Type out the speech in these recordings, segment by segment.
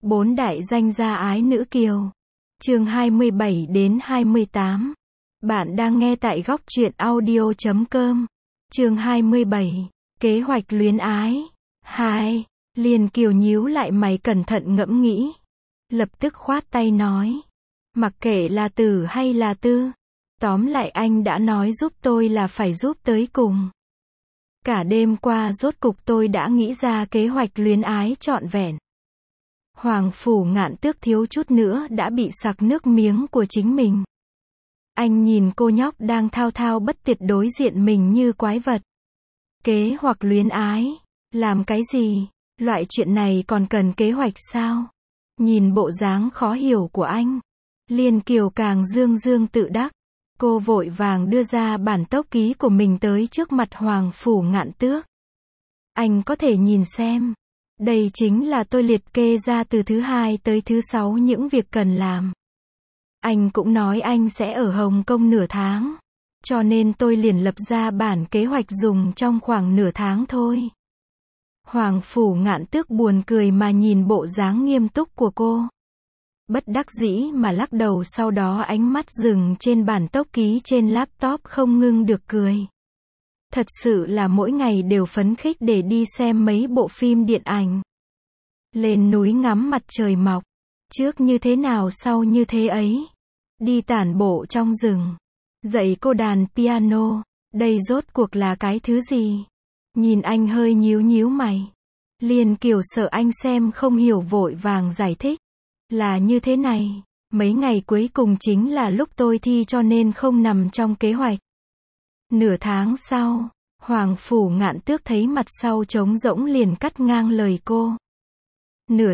Bốn đại danh gia ái nữ kiều. Chương 27 đến 28. Bạn đang nghe tại góc truyện audio.com. Chương 27. Kế hoạch luyến ái. 2. Liền Kiều nhíu lại mày cẩn thận ngẫm nghĩ. Lập tức khoát tay nói. Mặc kệ là Tử hay là Tư. Tóm lại anh đã nói giúp tôi là phải giúp tới cùng. Cả đêm qua rốt cục tôi đã nghĩ ra kế hoạch luyến ái trọn vẹn. Hoàng Phủ Ngạn Tước thiếu chút nữa đã bị sặc nước miếng của chính mình. Anh nhìn cô nhóc đang thao thao bất tuyệt đối diện mình như quái vật. Kế hoạch luyến ái? Làm cái gì? Loại chuyện này còn cần kế hoạch sao? Nhìn bộ dáng khó hiểu của anh, Liên Kiều càng dương dương tự đắc. Cô vội vàng đưa ra bản tốc ký của mình tới trước mặt Hoàng Phủ Ngạn Tước. Anh có thể nhìn xem. Đây chính là tôi liệt kê ra từ thứ 2 tới thứ 6 những việc cần làm. Anh cũng nói anh sẽ ở Hồng Kông nửa tháng. Cho nên tôi liền lập ra bản kế hoạch dùng trong khoảng nửa tháng thôi. Hoàng Phủ Ngạn Tước buồn cười mà nhìn bộ dáng nghiêm túc của cô. Bất đắc dĩ mà lắc đầu, sau đó ánh mắt dừng trên bản tốc ký trên laptop không ngưng được cười. Thật sự là mỗi ngày đều phấn khích để đi xem mấy bộ phim điện ảnh. Lên núi ngắm mặt trời mọc. Trước như thế nào sau như thế ấy. Đi tản bộ trong rừng. Dạy cô đàn piano. Đây rốt cuộc là cái thứ gì? Nhìn anh hơi nhíu nhíu mày. Liên Kiều sợ anh xem không hiểu vội vàng giải thích. Là như thế này. Mấy ngày cuối cùng chính là lúc tôi thi cho nên không nằm trong kế hoạch. Nửa tháng sau, Hoàng Phủ Ngạn Tước thấy mặt sau trống rỗng liền cắt ngang lời cô. Nửa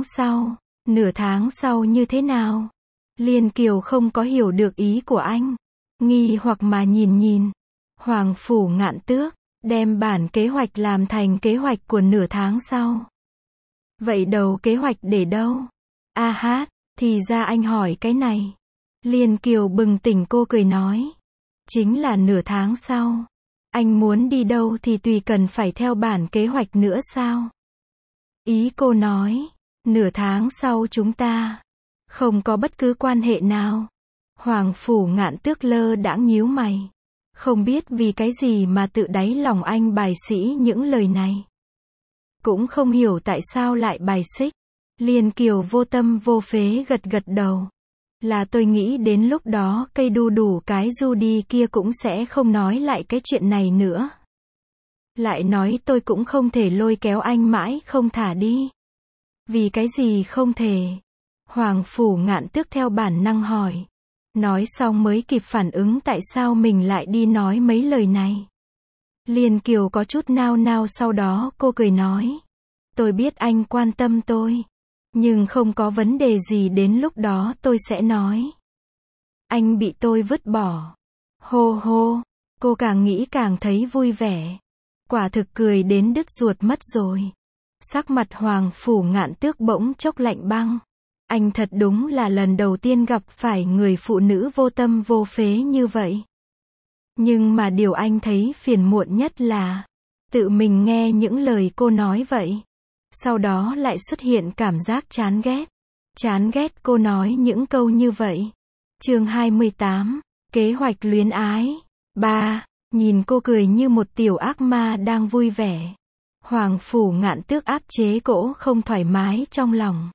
tháng sau như thế nào? Liên Kiều không có hiểu được ý của anh. Nghi hoặc mà nhìn. Hoàng Phủ Ngạn Tước đem bản kế hoạch làm thành kế hoạch của nửa tháng sau. Vậy đầu kế hoạch để đâu? A hát, thì ra anh hỏi cái này. Liên Kiều bừng tỉnh, cô cười nói. Chính là nửa tháng sau. Anh muốn đi đâu thì tùy, cần phải theo bản kế hoạch nữa sao? Ý cô nói, nửa tháng sau chúng ta không có bất cứ quan hệ nào. Hoàng Phủ Ngạn Tước lơ đãng nhíu mày. Không biết vì cái gì mà tự đáy lòng anh bài xỉ những lời này. Cũng không hiểu tại sao lại bài xích. Liên Kiều vô tâm vô phế gật đầu. Là tôi nghĩ đến lúc đó cây đu đủ cái Judy kia cũng sẽ không nói lại cái chuyện này nữa. Lại nói tôi cũng không thể lôi kéo anh mãi không thả đi. Vì cái gì không thể? Hoàng Phủ Ngạn Tước theo bản năng hỏi. Nói xong mới kịp phản ứng tại sao mình lại đi nói mấy lời này. Liên Kiều có chút nao nao, sau đó cô cười nói. Tôi biết anh quan tâm tôi. Nhưng không có vấn đề gì, đến lúc đó tôi sẽ nói. Anh bị tôi vứt bỏ. Hô hô, cô càng nghĩ càng thấy vui vẻ. Quả thực cười đến đứt ruột mất rồi. Sắc mặt Hoàng Phủ Ngạn Tước bỗng chốc lạnh băng. Anh thật đúng là lần đầu tiên gặp phải người phụ nữ vô tâm vô phế như vậy. Nhưng mà điều anh thấy phiền muộn nhất là tự mình nghe những lời cô nói vậy. Sau đó lại xuất hiện cảm giác chán ghét. Chán ghét cô nói những câu như vậy. Chương 28. Kế hoạch luyến ái. 3. Nhìn cô cười như một tiểu ác ma đang vui vẻ. Hoàng Phủ Ngạn Tước áp chế cỗ không thoải mái trong lòng.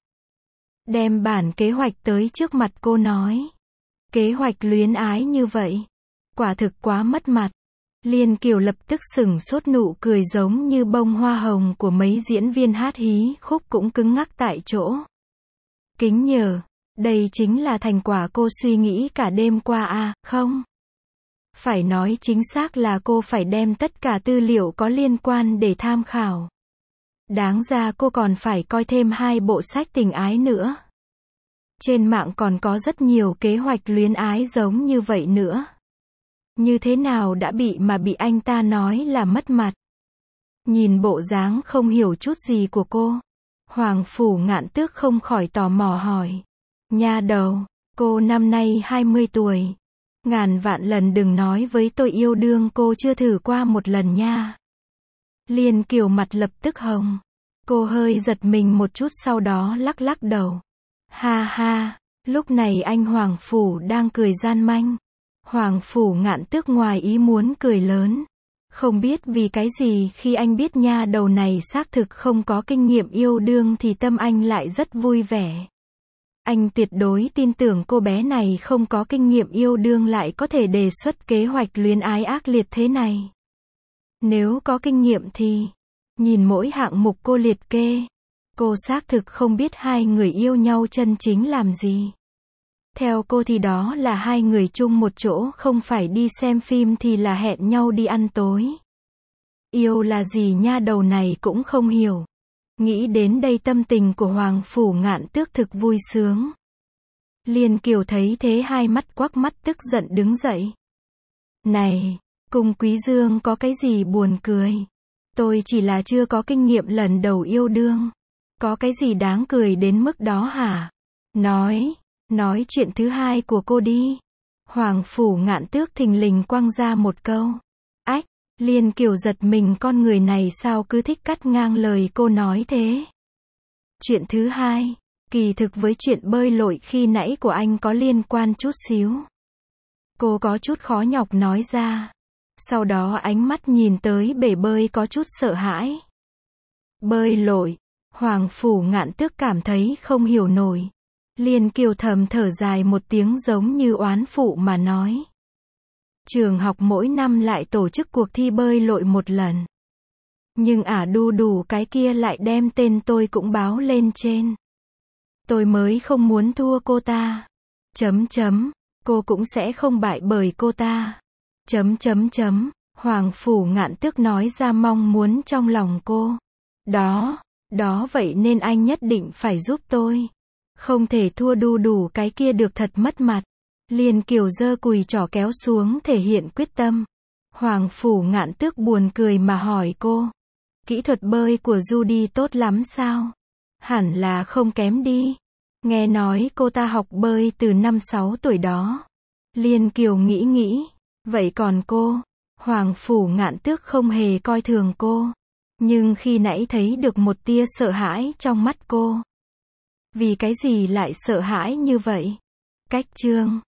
Đem bản kế hoạch tới trước mặt cô nói. Kế hoạch luyến ái như vậy. Quả thực quá mất mặt. Liên Kiều lập tức sửng sốt, nụ cười giống như bông hoa hồng của mấy diễn viên hát hí khúc cũng cứng ngắc tại chỗ. Kính nhờ, đây chính là thành quả cô suy nghĩ cả đêm qua à, không? Phải nói chính xác là cô phải đem tất cả tư liệu có liên quan để tham khảo. Đáng ra cô còn phải coi thêm 2 bộ sách tình ái nữa. Trên mạng còn có rất nhiều kế hoạch luyến ái giống như vậy nữa. Như thế nào đã bị anh ta nói là mất mặt. Nhìn bộ dáng không hiểu chút gì của cô, Hoàng Phủ Ngạn Tước không khỏi tò mò hỏi. Nha đầu, cô năm nay 20 tuổi. Ngàn vạn lần đừng nói với tôi yêu đương cô chưa thử qua một lần nha. Liên Kiều mặt lập tức hồng. Cô hơi giật mình một chút sau đó lắc lắc đầu. Ha ha, lúc này anh Hoàng Phủ đang cười gian manh. Hoàng Phủ Ngạn Tước ngoài ý muốn cười lớn. Không biết vì cái gì khi anh biết nha đầu này xác thực không có kinh nghiệm yêu đương thì tâm anh lại rất vui vẻ. Anh tuyệt đối tin tưởng cô bé này không có kinh nghiệm yêu đương lại có thể đề xuất kế hoạch luyến ái ác liệt thế này. Nếu có kinh nghiệm thì, nhìn mỗi hạng mục cô liệt kê, cô xác thực không biết hai người yêu nhau chân chính làm gì. Theo cô thì đó là hai người chung một chỗ, không phải đi xem phim thì là hẹn nhau đi ăn tối. Yêu là gì nha đầu này cũng không hiểu. Nghĩ đến đây tâm tình của Hoàng Phủ Ngạn Tước thực vui sướng. Liên Kiều thấy thế hai mắt quắc mắt tức giận đứng dậy. Này, Cung Quý Dương có cái gì buồn cười? Tôi chỉ là chưa có kinh nghiệm lần đầu yêu đương. Có cái gì đáng cười đến mức đó hả? Nói chuyện thứ hai của cô đi. Hoàng Phủ Ngạn Tước thình lình quăng ra một câu. Ách, Liên Kiều giật mình, con người này sao cứ thích cắt ngang lời cô nói thế. Chuyện thứ hai, kỳ thực với chuyện bơi lội khi nãy của anh có liên quan chút xíu. Cô có chút khó nhọc nói ra. Sau đó ánh mắt nhìn tới bể bơi có chút sợ hãi. Bơi lội, Hoàng Phủ Ngạn Tước cảm thấy không hiểu nổi. Liên Kiều thầm thở dài một tiếng giống như oán phụ mà nói. Trường học mỗi năm lại tổ chức cuộc thi bơi lội một lần. Nhưng đu đủ cái kia lại đem tên tôi cũng báo lên trên. Tôi mới không muốn thua cô ta. Cô cũng sẽ không bại bởi cô ta. Hoàng Phủ Ngạn Tước nói ra mong muốn trong lòng cô. Đó vậy nên anh nhất định phải giúp tôi. Không thể thua đu đủ cái kia được, thật mất mặt. Liên Kiều giơ cùi trỏ kéo xuống thể hiện quyết tâm. Hoàng Phủ Ngạn Tước buồn cười mà hỏi cô. Kỹ thuật bơi của Judy tốt lắm sao? Hẳn là không kém đi. Nghe nói cô ta học bơi từ năm 6 tuổi đó. Liên Kiều nghĩ. Vậy còn cô? Hoàng Phủ Ngạn Tước không hề coi thường cô. Nhưng khi nãy thấy được một tia sợ hãi trong mắt cô. Vì cái gì lại sợ hãi như vậy? Cách chương